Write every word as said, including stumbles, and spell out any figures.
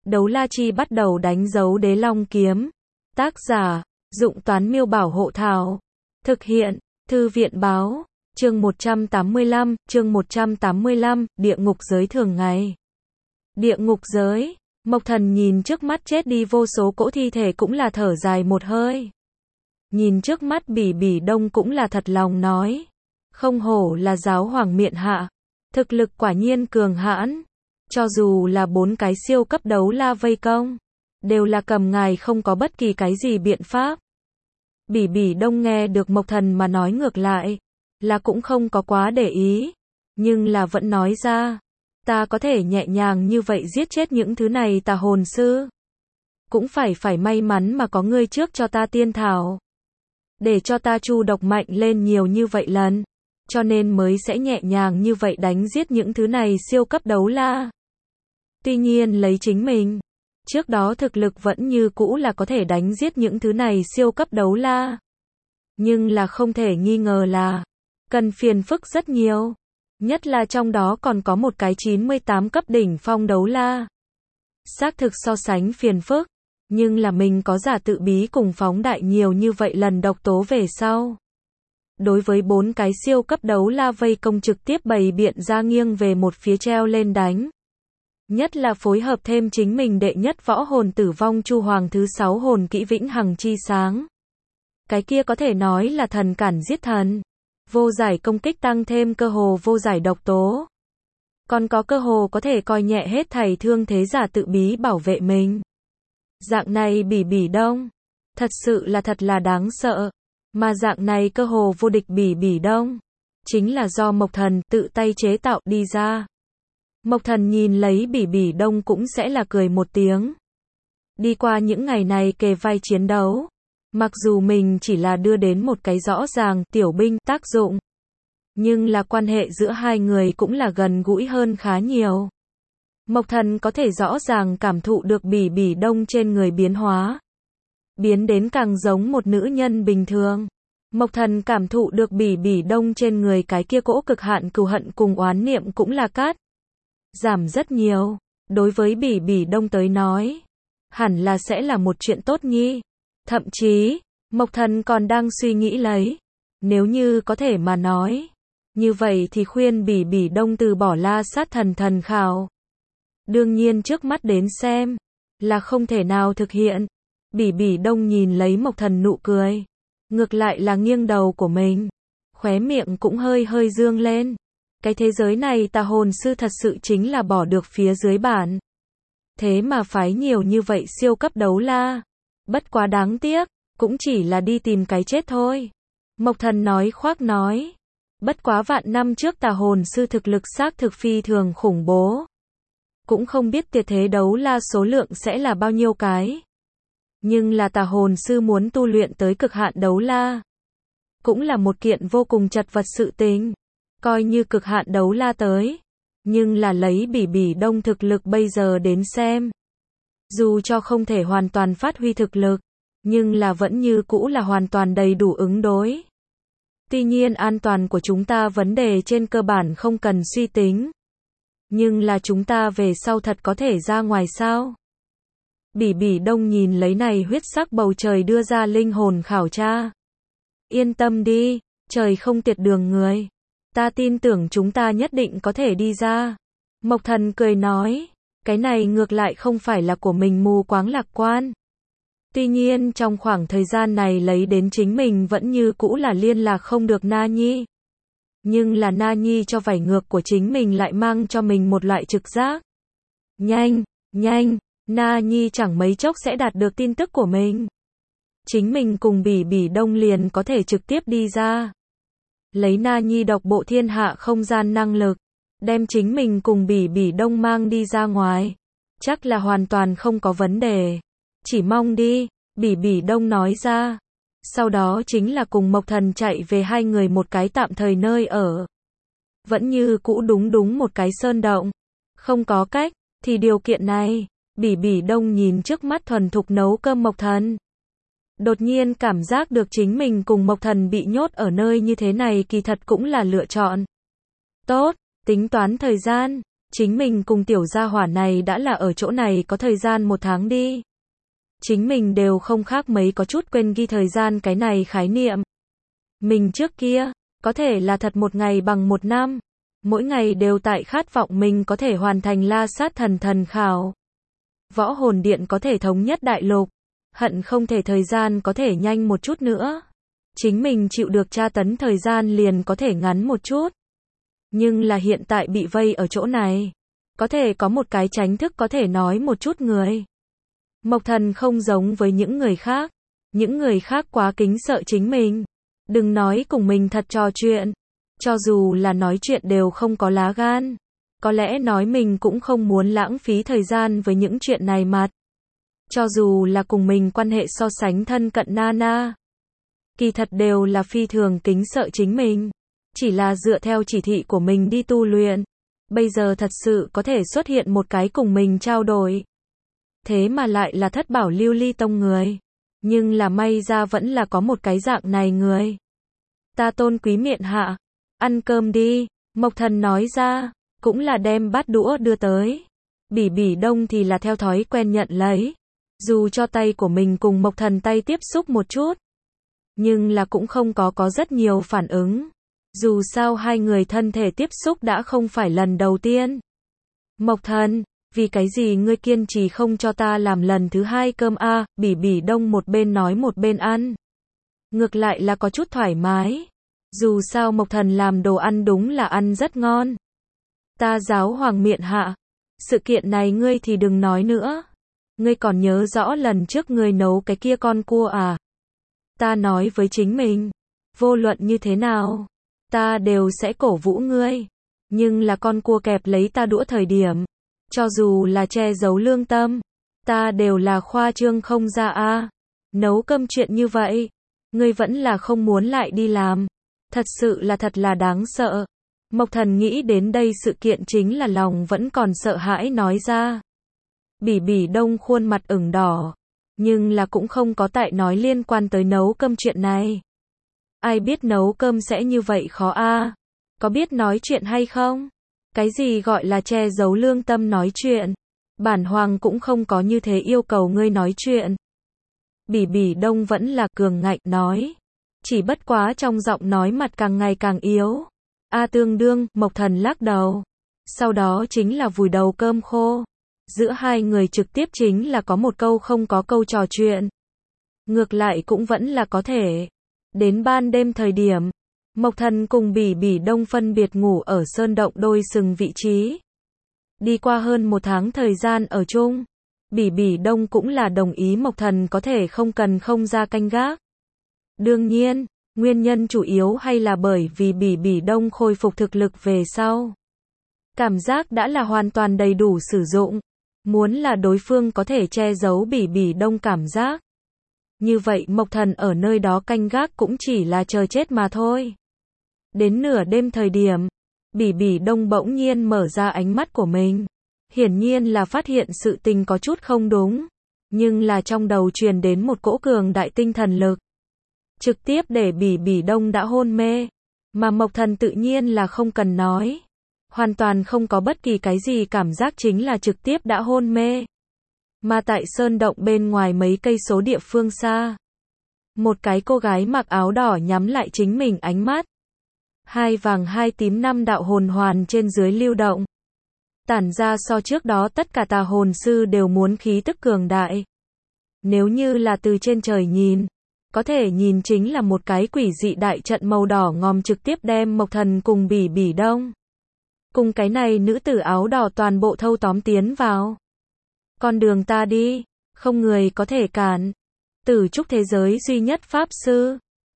Đấu la chi bắt đầu đánh dấu đế long kiếm. Tác giả, Dụng Toán Miêu Bảo Hộ Thảo. Thực hiện, Thư viện Báo. Chương một trăm tám mươi lăm, chương một trăm tám mươi lăm, địa ngục giới thường ngày. Địa ngục giới, Mộc Thần nhìn trước mắt chết đi vô số cỗ thi thể cũng là thở dài một hơi. Nhìn trước mắt Bỉ Bỉ Đông cũng là thật lòng nói. Không hổ là giáo hoàng miện hạ. Thực lực quả nhiên cường hãn. Cho dù là bốn cái siêu cấp đấu la vây công, đều là cầm ngài không có bất kỳ cái gì biện pháp. Bỉ Bỉ Đông nghe được Mộc Thần mà nói ngược lại, là cũng không có quá để ý, nhưng là vẫn nói ra, ta có thể nhẹ nhàng như vậy giết chết những thứ này tà hồn sư. Cũng phải phải may mắn mà có ngươi trước cho ta tiên thảo, để cho ta chu độc mạnh lên nhiều như vậy lần, cho nên mới sẽ nhẹ nhàng như vậy đánh giết những thứ này siêu cấp đấu la. Tuy nhiên lấy chính mình, trước đó thực lực vẫn như cũ là có thể đánh giết những thứ này siêu cấp đấu la. Nhưng là không thể nghi ngờ là cần phiền phức rất nhiều. Nhất là trong đó còn có một cái chín mươi tám cấp đỉnh phong đấu la. Xác thực so sánh phiền phức, nhưng là mình có giả tự bí cùng phóng đại nhiều như vậy lần độc tố về sau. Đối với bốn cái siêu cấp đấu la vây công trực tiếp bày biện ra nghiêng về một phía treo lên đánh. Nhất là phối hợp thêm chính mình đệ nhất võ hồn tử vong chu hoàng thứ sáu hồn kỹ vĩnh hằng chi sáng. Cái kia có thể nói là thần cản giết thần. Vô giải công kích tăng thêm cơ hồ vô giải độc tố. Còn có cơ hồ có thể coi nhẹ hết thảy thương thế giả tự bí bảo vệ mình. Dạng này Bỉ Bỉ Đông, thật sự là thật là đáng sợ. Mà dạng này cơ hồ vô địch Bỉ Bỉ Đông, chính là do Mộc Thần tự tay chế tạo đi ra. Mộc Thần nhìn lấy Bỉ Bỉ Đông cũng sẽ là cười một tiếng. Đi qua những ngày này kề vai chiến đấu, mặc dù mình chỉ là đưa đến một cái rõ ràng tiểu binh tác dụng, nhưng là quan hệ giữa hai người cũng là gần gũi hơn khá nhiều. Mộc Thần có thể rõ ràng cảm thụ được Bỉ Bỉ Đông trên người biến hóa, biến đến càng giống một nữ nhân bình thường. Mộc Thần cảm thụ được Bỉ Bỉ Đông trên người cái kia cỗ cực hạn cừu hận cùng oán niệm cũng là cát giảm rất nhiều. Đối với Bỉ Bỉ Đông tới nói, hẳn là sẽ là một chuyện tốt nhi. Thậm chí, Mộc Thần còn đang suy nghĩ lấy, nếu như có thể mà nói, như vậy thì khuyên Bỉ Bỉ Đông từ bỏ la sát thần thần khảo. Đương nhiên trước mắt đến xem, là không thể nào thực hiện. Bỉ Bỉ Đông nhìn lấy Mộc Thần nụ cười, ngược lại là nghiêng đầu của mình, khóe miệng cũng hơi hơi dương lên. Cái thế giới này tà hồn sư thật sự chính là bỏ được phía dưới bản. Thế mà phái nhiều như vậy siêu cấp đấu la. Bất quá đáng tiếc, cũng chỉ là đi tìm cái chết thôi. Mộc Thần nói khoác nói. Bất quá vạn năm trước tà hồn sư thực lực xác thực phi thường khủng bố. Cũng không biết tuyệt thế đấu la số lượng sẽ là bao nhiêu cái. Nhưng là tà hồn sư muốn tu luyện tới cực hạn đấu la, cũng là một kiện vô cùng chật vật sự tình. Coi như cực hạn đấu la tới, nhưng là lấy Bỉ Bỉ Đông thực lực bây giờ đến xem, dù cho không thể hoàn toàn phát huy thực lực, nhưng là vẫn như cũ là hoàn toàn đầy đủ ứng đối. Tuy nhiên an toàn của chúng ta vấn đề trên cơ bản không cần suy tính. Nhưng là chúng ta về sau thật có thể ra ngoài sao? Bỉ Bỉ Đông nhìn lấy này huyết sắc bầu trời đưa ra linh hồn khảo tra. Yên tâm đi, trời không tiệt đường người. Ta tin tưởng chúng ta nhất định có thể đi ra. Mộc Thần cười nói, cái này ngược lại không phải là của mình mù quáng lạc quan. Tuy nhiên trong khoảng thời gian này lấy đến chính mình vẫn như cũ là liên lạc không được Na Nhi. Nhưng là Na Nhi cho vảy ngược của chính mình lại mang cho mình một loại trực giác. Nhanh, nhanh, Na Nhi chẳng mấy chốc sẽ đạt được tin tức của mình. Chính mình cùng Bỉ Bỉ Đông liền có thể trực tiếp đi ra. Lấy Na Nhi độc bộ thiên hạ không gian năng lực, đem chính mình cùng Bỉ Bỉ Đông mang đi ra ngoài. Chắc là hoàn toàn không có vấn đề. Chỉ mong đi, Bỉ Bỉ Đông nói ra. Sau đó chính là cùng Mộc Thần chạy về hai người một cái tạm thời nơi ở. Vẫn như cũ đúng đúng một cái sơn động. Không có cách, thì điều kiện này, Bỉ Bỉ Đông nhìn trước mắt thuần thục nấu cơm Mộc Thần. Đột nhiên cảm giác được chính mình cùng Mộc Thần bị nhốt ở nơi như thế này kỳ thật cũng là lựa chọn tốt. Tính toán thời gian, Chính mình cùng tiểu gia hỏa này đã là ở chỗ này có thời gian một tháng đi. Chính mình đều không khác mấy có chút quên ghi thời gian cái này khái niệm. Mình trước kia, có thể là thật một ngày bằng một năm. Mỗi ngày đều tại khát vọng mình có thể hoàn thành La Sát Thần Thần Khảo. Võ hồn điện có thể thống nhất đại lục. Hận không thể thời gian có thể nhanh một chút nữa. Chính mình chịu được tra tấn thời gian liền có thể ngắn một chút. Nhưng là hiện tại bị vây ở chỗ này. Có thể có một cái tránh thức có thể nói một chút người. Mộc Thần không giống với những người khác. Những người khác quá kính sợ chính mình. Đừng nói cùng mình thật trò chuyện. Cho dù là nói chuyện đều không có lá gan. Có lẽ nói mình cũng không muốn lãng phí thời gian với những chuyện này mặt. Cho dù là cùng mình quan hệ so sánh thân cận Nana. Kỳ thật đều là phi thường kính sợ chính mình. Chỉ là dựa theo chỉ thị của mình đi tu luyện. Bây giờ thật sự có thể xuất hiện một cái cùng mình trao đổi. Thế mà lại là Thất Bảo Lưu Ly Tông người. Nhưng là may ra vẫn là có một cái dạng này người. Ta tôn quý miện hạ. Ăn cơm đi. Mộc Thần nói ra. Cũng là đem bát đũa đưa tới. Bỉ Bỉ Đông thì là theo thói quen nhận lấy. Dù cho tay của mình cùng Mộc Thần tay tiếp xúc một chút. Nhưng là cũng không có có rất nhiều phản ứng. Dù sao hai người thân thể tiếp xúc đã không phải lần đầu tiên. Mộc Thần, vì cái gì ngươi kiên trì không cho ta làm lần thứ hai cơm a? À? Bỉ Bỉ Đông một bên nói một bên ăn. Ngược lại là có chút thoải mái. Dù sao Mộc Thần làm đồ ăn đúng là ăn rất ngon. Ta giáo hoàng miện hạ. Sự kiện này ngươi thì đừng nói nữa. Ngươi còn nhớ rõ lần trước ngươi nấu cái kia con cua à? Ta nói với chính mình. Vô luận như thế nào. Ta đều sẽ cổ vũ ngươi. Nhưng là con cua kẹp lấy ta đũa thời điểm. Cho dù là che giấu lương tâm. Ta đều là khoa trương không ra a. À. Nấu cơm chuyện như vậy. Ngươi vẫn là không muốn lại đi làm. Thật sự là thật là đáng sợ. Mộc Thần nghĩ đến đây sự kiện chính là lòng vẫn còn sợ hãi nói ra. Bỉ Bỉ Đông khuôn mặt ửng đỏ. Nhưng là cũng không có tại nói liên quan tới nấu cơm chuyện này. Ai biết nấu cơm sẽ như vậy khó a? À? Có biết nói chuyện hay không? Cái gì gọi là che giấu lương tâm nói chuyện? Bản hoàng cũng không có như thế yêu cầu ngươi nói chuyện. Bỉ Bỉ Đông vẫn là cường ngạnh nói. Chỉ bất quá trong giọng nói mặt càng ngày càng yếu. A tương đương, Mộc Thần lắc đầu. Sau đó chính là vùi đầu cơm khô. Giữa hai người trực tiếp chính là có một câu không có câu trò chuyện. Ngược lại cũng vẫn là có thể. Đến ban đêm thời điểm, Mộc Thần cùng Bỉ Bỉ Đông phân biệt ngủ ở sơn động đôi sừng vị trí. Đi qua hơn một tháng thời gian ở chung, Bỉ Bỉ Đông cũng là đồng ý Mộc Thần có thể không cần không ra canh gác. Đương nhiên, nguyên nhân chủ yếu hay là bởi vì Bỉ Bỉ Đông khôi phục thực lực về sau. Cảm giác đã là hoàn toàn đầy đủ sử dụng. Muốn là đối phương có thể che giấu Bỉ Bỉ Đông cảm giác. Như vậy Mộc Thần ở nơi đó canh gác cũng chỉ là chờ chết mà thôi. Đến nửa đêm thời điểm, Bỉ Bỉ Đông bỗng nhiên mở ra ánh mắt của mình. Hiển nhiên là phát hiện sự tình có chút không đúng. Nhưng là trong đầu truyền đến một cỗ cường đại tinh thần lực. Trực tiếp để Bỉ Bỉ Đông đã hôn mê. Mà Mộc Thần tự nhiên là không cần nói. Hoàn toàn không có bất kỳ cái gì cảm giác chính là trực tiếp đã hôn mê. Mà tại sơn động bên ngoài mấy cây số địa phương xa. Một cái cô gái mặc áo đỏ nhắm lại chính mình ánh mắt. Hai vàng hai tím năm đạo hồn hoàn trên dưới lưu động. Tản ra so trước đó tất cả tà hồn sư đều muốn khí tức cường đại. Nếu như là từ trên trời nhìn, có thể nhìn chính là một cái quỷ dị đại trận màu đỏ ngòm trực tiếp đem Mộc Thần cùng Bỉ Bỉ Đông. Cùng cái này nữ tử áo đỏ toàn bộ thâu tóm tiến vào. Con đường ta đi, không người có thể cản. Tử trúc thế giới duy nhất pháp sư,